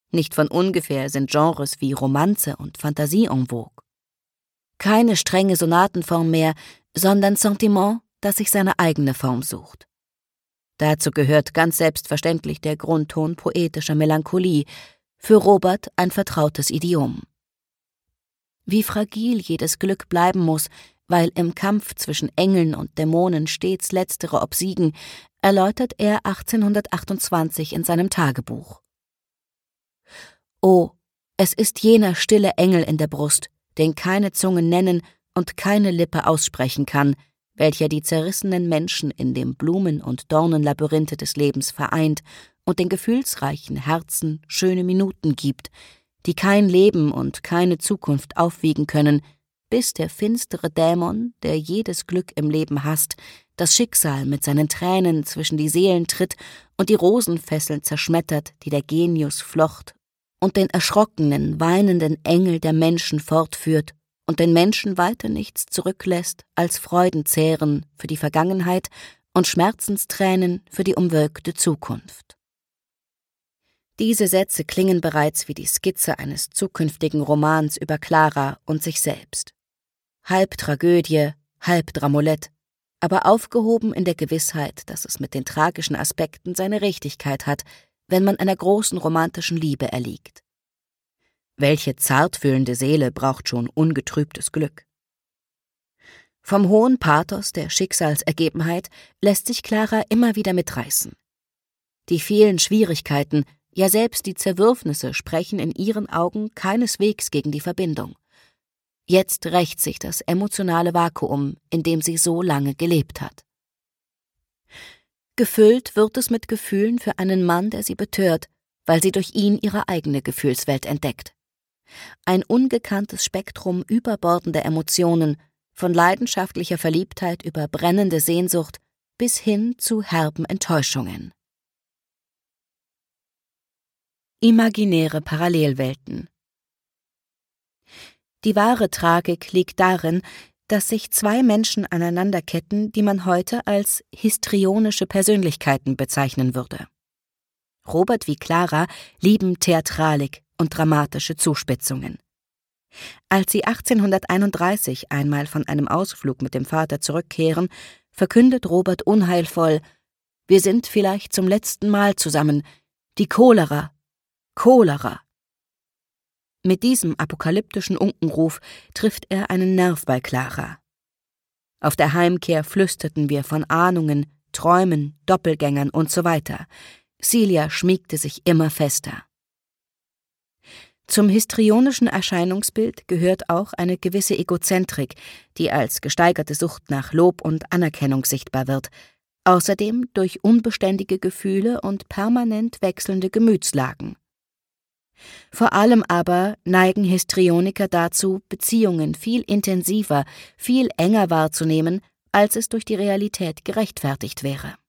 Nicht von ungefähr sind Genres wie Romanze und Fantasie en vogue. Keine strenge Sonatenform mehr, sondern Sentiment, das sich seine eigene Form sucht. Dazu gehört ganz selbstverständlich der Grundton poetischer Melancholie, für Robert ein vertrautes Idiom. Wie fragil jedes Glück bleiben muss, weil im Kampf zwischen Engeln und Dämonen stets letztere obsiegen, erläutert er 1828 in seinem Tagebuch. »Oh, es ist jener stille Engel in der Brust, den keine Zunge nennen und keine Lippe aussprechen kann, welcher die zerrissenen Menschen in dem Blumen- und Dornenlabyrinthe des Lebens vereint und den gefühlsreichen Herzen schöne Minuten gibt, die kein Leben und keine Zukunft aufwiegen können, bis der finstere Dämon, der jedes Glück im Leben hasst, das Schicksal mit seinen Tränen zwischen die Seelen tritt und die Rosenfesseln zerschmettert, die der Genius flocht, und den erschrockenen, weinenden Engel der Menschen fortführt und den Menschen weiter nichts zurücklässt als Freudenzehren für die Vergangenheit und Schmerzenstränen für die umwölkte Zukunft.« Diese Sätze klingen bereits wie die Skizze eines zukünftigen Romans über Clara und sich selbst. Halb Tragödie, halb Dramolett, aber aufgehoben in der Gewissheit, dass es mit den tragischen Aspekten seine Richtigkeit hat, wenn man einer großen romantischen Liebe erliegt. Welche zartfühlende Seele braucht schon ungetrübtes Glück? Vom hohen Pathos der Schicksalsergebenheit lässt sich Clara immer wieder mitreißen. Die vielen Schwierigkeiten, ja selbst die Zerwürfnisse sprechen in ihren Augen keineswegs gegen die Verbindung. Jetzt rächt sich das emotionale Vakuum, in dem sie so lange gelebt hat. Gefüllt wird es mit Gefühlen für einen Mann, der sie betört, weil sie durch ihn ihre eigene Gefühlswelt entdeckt. Ein ungekanntes Spektrum überbordender Emotionen, von leidenschaftlicher Verliebtheit über brennende Sehnsucht bis hin zu herben Enttäuschungen. Imaginäre Parallelwelten. Die wahre Tragik liegt darin, dass sich zwei Menschen aneinanderketten, die man heute als histrionische Persönlichkeiten bezeichnen würde. Robert wie Clara lieben Theatralik und dramatische Zuspitzungen. Als sie 1831 einmal von einem Ausflug mit dem Vater zurückkehren, verkündet Robert unheilvoll: »Wir sind vielleicht zum letzten Mal zusammen. Die Cholera. Cholera.« Mit diesem apokalyptischen Unkenruf trifft er einen Nerv bei Clara. Auf der Heimkehr flüsterten wir von Ahnungen, Träumen, Doppelgängern und so weiter. Celia schmiegte sich immer fester. Zum histrionischen Erscheinungsbild gehört auch eine gewisse Egozentrik, die als gesteigerte Sucht nach Lob und Anerkennung sichtbar wird, außerdem durch unbeständige Gefühle und permanent wechselnde Gemütslagen. Vor allem aber neigen Histrioniker dazu, Beziehungen viel intensiver, viel enger wahrzunehmen, als es durch die Realität gerechtfertigt wäre.